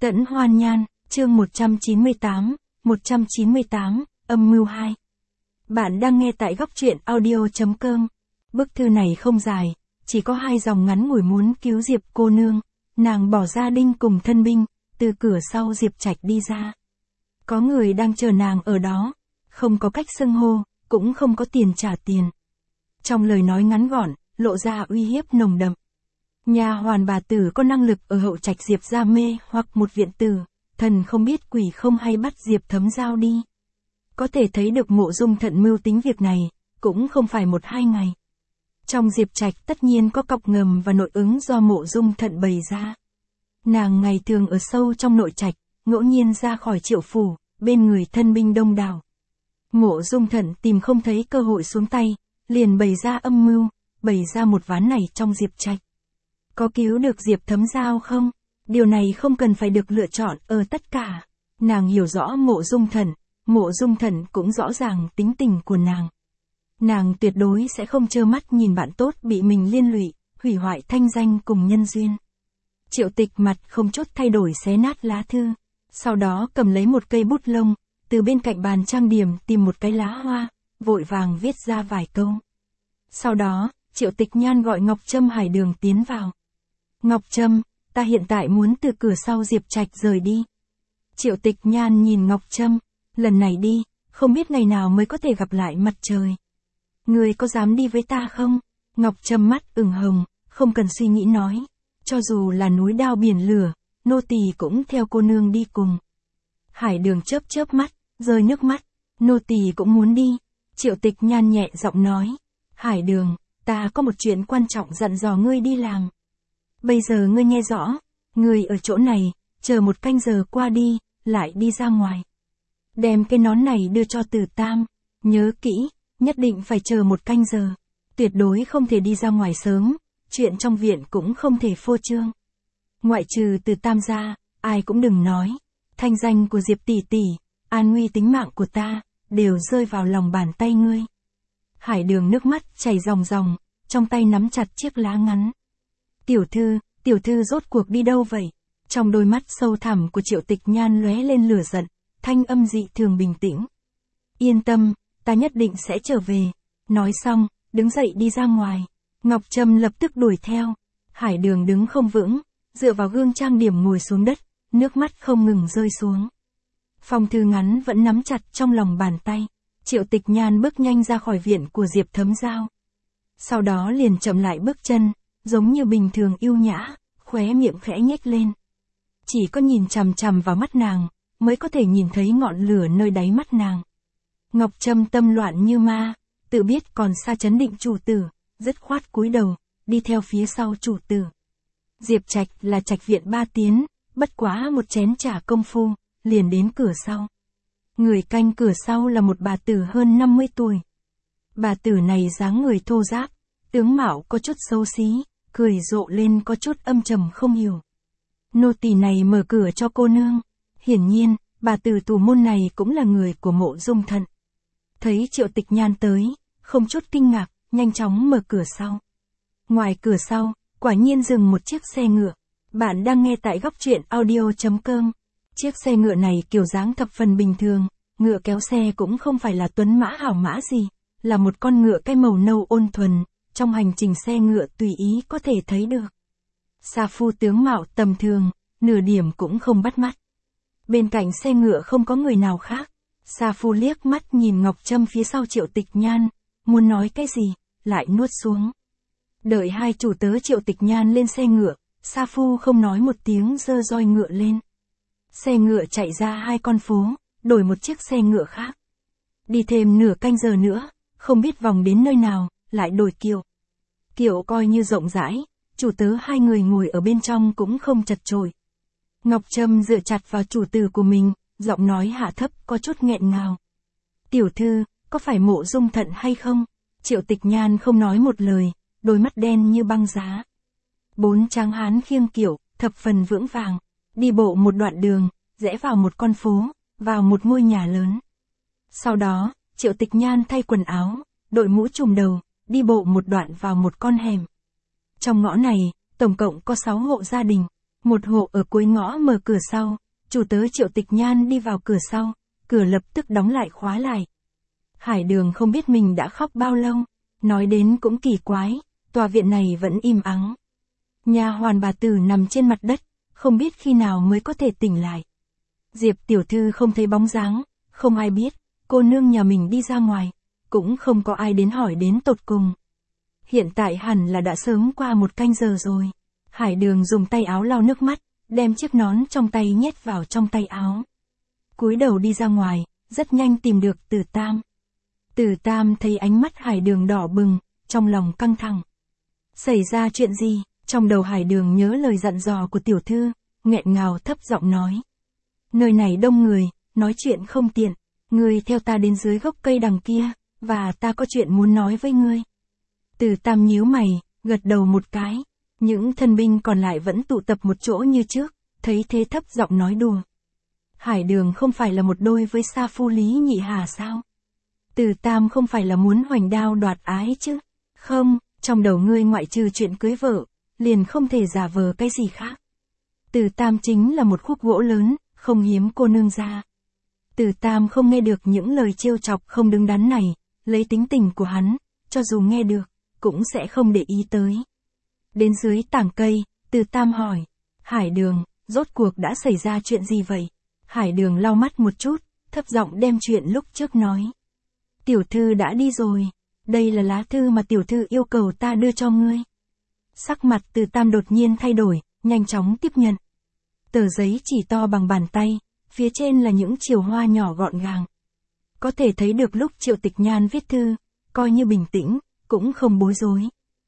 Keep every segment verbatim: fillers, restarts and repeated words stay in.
Tẫn Hoan Nhan, chương một trăm chín mươi tám, một trăm chín mươi tám, âm mưu hai. Bạn đang nghe tại góc truyện audio.com. Bức thư này không dài, chỉ có hai dòng ngắn ngủi muốn cứu Diệp cô nương. Nàng bỏ gia đình cùng thân binh, từ cửa sau Diệp Trạch đi ra. Có người đang chờ nàng ở đó, không có cách xưng hô, cũng không có tiền trả tiền. Trong lời nói ngắn gọn, lộ ra uy hiếp nồng đậm. Nhà hoàn bà tử có năng lực ở hậu trạch Diệp gia mê hoặc một viện tử, thần không biết quỷ không hay bắt Diệp Thấm Giao đi. Có thể thấy được Mộ Dung Thận mưu tính việc này, cũng không phải một hai ngày. Trong Diệp Trạch tất nhiên có cọc ngầm và nội ứng do Mộ Dung Thận bày ra. Nàng ngày thường ở sâu trong nội trạch, ngẫu nhiên ra khỏi Triệu phủ, bên người thân binh đông đảo. Mộ Dung Thận tìm không thấy cơ hội xuống tay, liền bày ra âm mưu, bày ra một ván này trong Diệp Trạch. Có cứu được Diệp Thấm Giao không? Điều này không cần phải được lựa chọn ở tất cả. Nàng hiểu rõ Mộ Dung Thận, Mộ Dung Thận cũng rõ ràng tính tình của nàng. Nàng tuyệt đối sẽ không trơ mắt nhìn bạn tốt bị mình liên lụy, hủy hoại thanh danh cùng nhân duyên. Triệu Tịch mặt không chút thay đổi xé nát lá thư, sau đó cầm lấy một cây bút lông, từ bên cạnh bàn trang điểm tìm một cái lá hoa, vội vàng viết ra vài câu. Sau đó, Triệu Tịch Nhan gọi Ngọc Trâm Hải Đường tiến vào. Ngọc Trâm, ta hiện tại muốn từ cửa sau Diệp Trạch rời đi. Triệu Tịch Nhan nhìn Ngọc Trâm, lần này đi, không biết ngày nào mới có thể gặp lại mặt trời. Ngươi có dám đi với ta không? Ngọc Trâm mắt ửng hồng, không cần suy nghĩ nói. Cho dù là núi đao biển lửa, nô tỳ cũng theo cô nương đi cùng. Hải Đường chớp chớp mắt, rơi nước mắt, nô tỳ cũng muốn đi. Triệu Tịch Nhan nhẹ giọng nói. Hải Đường, ta có một chuyện quan trọng dặn dò ngươi đi làm. Bây giờ ngươi nghe rõ, ngươi ở chỗ này, chờ một canh giờ qua đi, lại đi ra ngoài. Đem cái nón này đưa cho Từ Tam, nhớ kỹ, nhất định phải chờ một canh giờ. Tuyệt đối không thể đi ra ngoài sớm, chuyện trong viện cũng không thể phô trương. Ngoại trừ Từ Tam ra, ai cũng đừng nói. Thanh danh của Diệp tỷ tỷ, an nguy tính mạng của ta, đều rơi vào lòng bàn tay ngươi. Hải Đường nước mắt chảy ròng ròng, trong tay nắm chặt chiếc lá ngắn. Tiểu thư, tiểu thư rốt cuộc đi đâu vậy? Trong đôi mắt sâu thẳm của Triệu Tịch Nhan lóe lên lửa giận, thanh âm dị thường bình tĩnh. Yên tâm, ta nhất định sẽ trở về. Nói xong, đứng dậy đi ra ngoài. Ngọc Trâm lập tức đuổi theo. Hải Đường đứng không vững, dựa vào gương trang điểm ngồi xuống đất, nước mắt không ngừng rơi xuống. Phong thư ngắn vẫn nắm chặt trong lòng bàn tay. Triệu Tịch Nhan bước nhanh ra khỏi viện của Diệp Thấm Giao. Sau đó liền chậm lại bước chân, giống như bình thường yêu nhã, khóe miệng khẽ nhếch lên. Chỉ có nhìn chằm chằm vào mắt nàng, mới có thể nhìn thấy ngọn lửa nơi đáy mắt nàng. Ngọc Trâm tâm loạn như ma, tự biết còn xa chấn định chủ tử, dứt khoát cúi đầu, đi theo phía sau chủ tử. Diệp Trạch là trạch viện ba tiến, bất quá một chén trà công phu, liền đến cửa sau. Người canh cửa sau là một bà tử hơn năm mươi tuổi. Bà tử này dáng người thô ráp, tướng mạo có chút xấu xí, cười rộ lên có chút âm trầm không hiểu. Nô tỳ này mở cửa cho cô nương. Hiển nhiên, bà tử tù môn này cũng là người của Mộ Dung Thận. Thấy Triệu Tịch Nhan tới, không chút kinh ngạc, nhanh chóng mở cửa sau. Ngoài cửa sau, quả nhiên dừng một chiếc xe ngựa. Bạn đang nghe tại góc truyện audio.com. Chiếc xe ngựa này kiểu dáng thập phần bình thường, ngựa kéo xe cũng không phải là tuấn mã hảo mã gì, là một con ngựa cái màu nâu ôn thuần, trong hành trình xe ngựa tùy ý có thể thấy được. Sa phu tướng mạo tầm thường, nửa điểm cũng không bắt mắt. Bên cạnh xe ngựa không có người nào khác. Sa phu liếc mắt nhìn Ngọc Trâm phía sau Triệu Tịch Nhan, muốn nói cái gì, lại nuốt xuống. Đợi hai chủ tớ Triệu Tịch Nhan lên xe ngựa, Sa phu không nói một tiếng giơ roi ngựa lên. Xe ngựa chạy ra hai con phố, đổi một chiếc xe ngựa khác. Đi thêm nửa canh giờ nữa, không biết vòng đến nơi nào, lại đổi kiệu. Kiệu coi như rộng rãi, chủ tớ hai người ngồi ở bên trong cũng không chật chội. Ngọc Trâm dựa chặt vào chủ tử của mình, giọng nói hạ thấp có chút nghẹn ngào. Tiểu thư, có phải Mộ Dung Thận hay không? Triệu Tịch Nhan không nói một lời, đôi mắt đen như băng giá. Bốn tráng hán khiêng kiệu, thập phần vững vàng, đi bộ một đoạn đường, rẽ vào một con phố, vào một ngôi nhà lớn. Sau đó, Triệu Tịch Nhan thay quần áo, đội mũ trùm đầu, đi bộ một đoạn vào một con hẻm. Trong ngõ này, tổng cộng có sáu hộ gia đình. Một hộ ở cuối ngõ mở cửa sau, chủ tớ Triệu Tịch Nhan đi vào cửa sau, cửa lập tức đóng lại khóa lại. Hải Đường không biết mình đã khóc bao lâu, nói đến cũng kỳ quái, tòa viện này vẫn im ắng. Nha hoàn bà tử nằm trên mặt đất, không biết khi nào mới có thể tỉnh lại. Diệp tiểu thư không thấy bóng dáng, không ai biết, cô nương nhà mình đi ra ngoài, cũng không có ai đến hỏi đến tột cùng. Hiện tại hẳn là đã sớm qua một canh giờ rồi. Hải Đường dùng tay áo lau nước mắt, đem chiếc nón trong tay nhét vào trong tay áo. Cúi đầu đi ra ngoài, rất nhanh tìm được Tử Tam. Tử Tam thấy ánh mắt Hải Đường đỏ bừng, trong lòng căng thẳng. Xảy ra chuyện gì? Trong đầu Hải Đường nhớ lời dặn dò của tiểu thư, nghẹn ngào thấp giọng nói. Nơi này đông người, nói chuyện không tiện, ngươi theo ta đến dưới gốc cây đằng kia, và ta có chuyện muốn nói với ngươi. Tử Tam nhíu mày, gật đầu một cái. Những thân binh còn lại vẫn tụ tập một chỗ như trước, thấy thế thấp giọng nói đùa. Hải Đường không phải là một đôi với Sa Phu Lý Nhị Hà sao? Tử Tam không phải là muốn hoành đao đoạt ái chứ? Không, trong đầu ngươi ngoại trừ chuyện cưới vợ, liền không thể giả vờ cái gì khác. Tử Tam chính là một khúc gỗ lớn, không hiếm cô nương ra. Tử Tam không nghe được những lời trêu chọc không đứng đắn này, lấy tính tình của hắn, cho dù nghe được, cũng sẽ không để ý tới. Đến dưới tảng cây, Tử Tam hỏi, Hải Đường, rốt cuộc đã xảy ra chuyện gì vậy? Hải Đường lau mắt một chút, thấp giọng đem chuyện lúc trước nói. Tiểu thư đã đi rồi, đây là lá thư mà tiểu thư yêu cầu ta đưa cho ngươi. Sắc mặt Tử Tam đột nhiên thay đổi, nhanh chóng tiếp nhận. Tờ giấy chỉ to bằng bàn tay, phía trên là những chiều hoa nhỏ gọn gàng. Có thể thấy được lúc Triệu Tịch Nhan viết thư, coi như bình tĩnh, cũng không bối rối.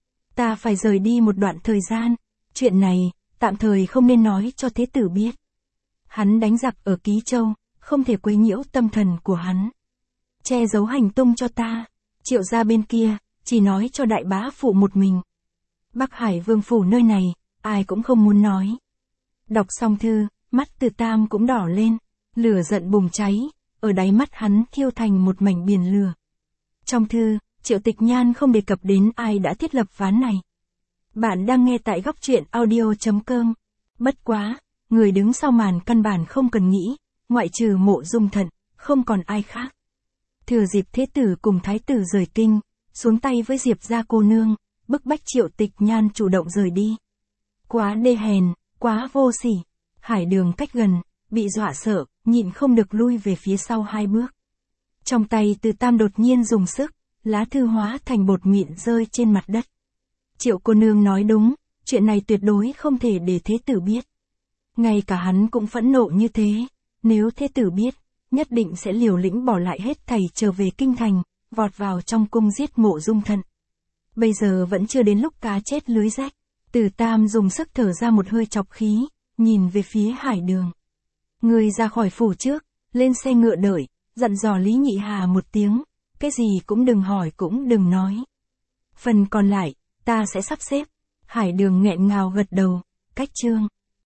Ta phải rời đi một đoạn thời gian, chuyện này, tạm thời không nên nói cho thế tử biết. Hắn đánh giặc ở Ký Châu, không thể quấy nhiễu tâm thần của hắn. Che giấu hành tung cho ta, Triệu gia bên kia, chỉ nói cho đại bá phụ một mình. Bắc Hải Vương phủ nơi này, ai cũng không muốn nói. Đọc xong thư, mắt Tử Tam cũng đỏ lên, lửa giận bùng cháy, ở đáy mắt hắn thiêu thành một mảnh biển lửa. Trong thư, Triệu Tịch Nhan không đề cập đến ai đã thiết lập ván này. Bạn đang nghe tại góc truyện audio chấm com. Bất quá, người đứng sau màn căn bản không cần nghĩ, ngoại trừ Mộ Dung Thận, không còn ai khác. Thừa dịp thế tử cùng thái tử rời kinh, xuống tay với Diệp gia cô nương, bức bách Triệu Tịch Nhan chủ động rời đi. Quá đê hèn, quá vô sỉ. Hải Đường cách gần, bị dọa sợ, nhịn không được lui về phía sau hai bước. Trong tay Tử Tam đột nhiên dùng sức, lá thư hóa thành bột mịn rơi trên mặt đất. Triệu cô nương nói đúng, chuyện này tuyệt đối không thể để thế tử biết. Ngay cả hắn cũng phẫn nộ như thế, nếu thế tử biết, nhất định sẽ liều lĩnh bỏ lại hết thảy trở về kinh thành, vọt vào trong cung giết Mộ Dung Thận. Bây giờ vẫn chưa đến lúc cá chết lưới rách. Tử Tam dùng sức thở ra một hơi chọc khí, nhìn về phía Hải Đường. Người ra khỏi phủ trước, lên xe ngựa đợi, dặn dò Lý Nhị Hà một tiếng, cái gì cũng đừng hỏi cũng đừng nói. Phần còn lại, ta sẽ sắp xếp. Hải Đường nghẹn ngào gật đầu, cách chương.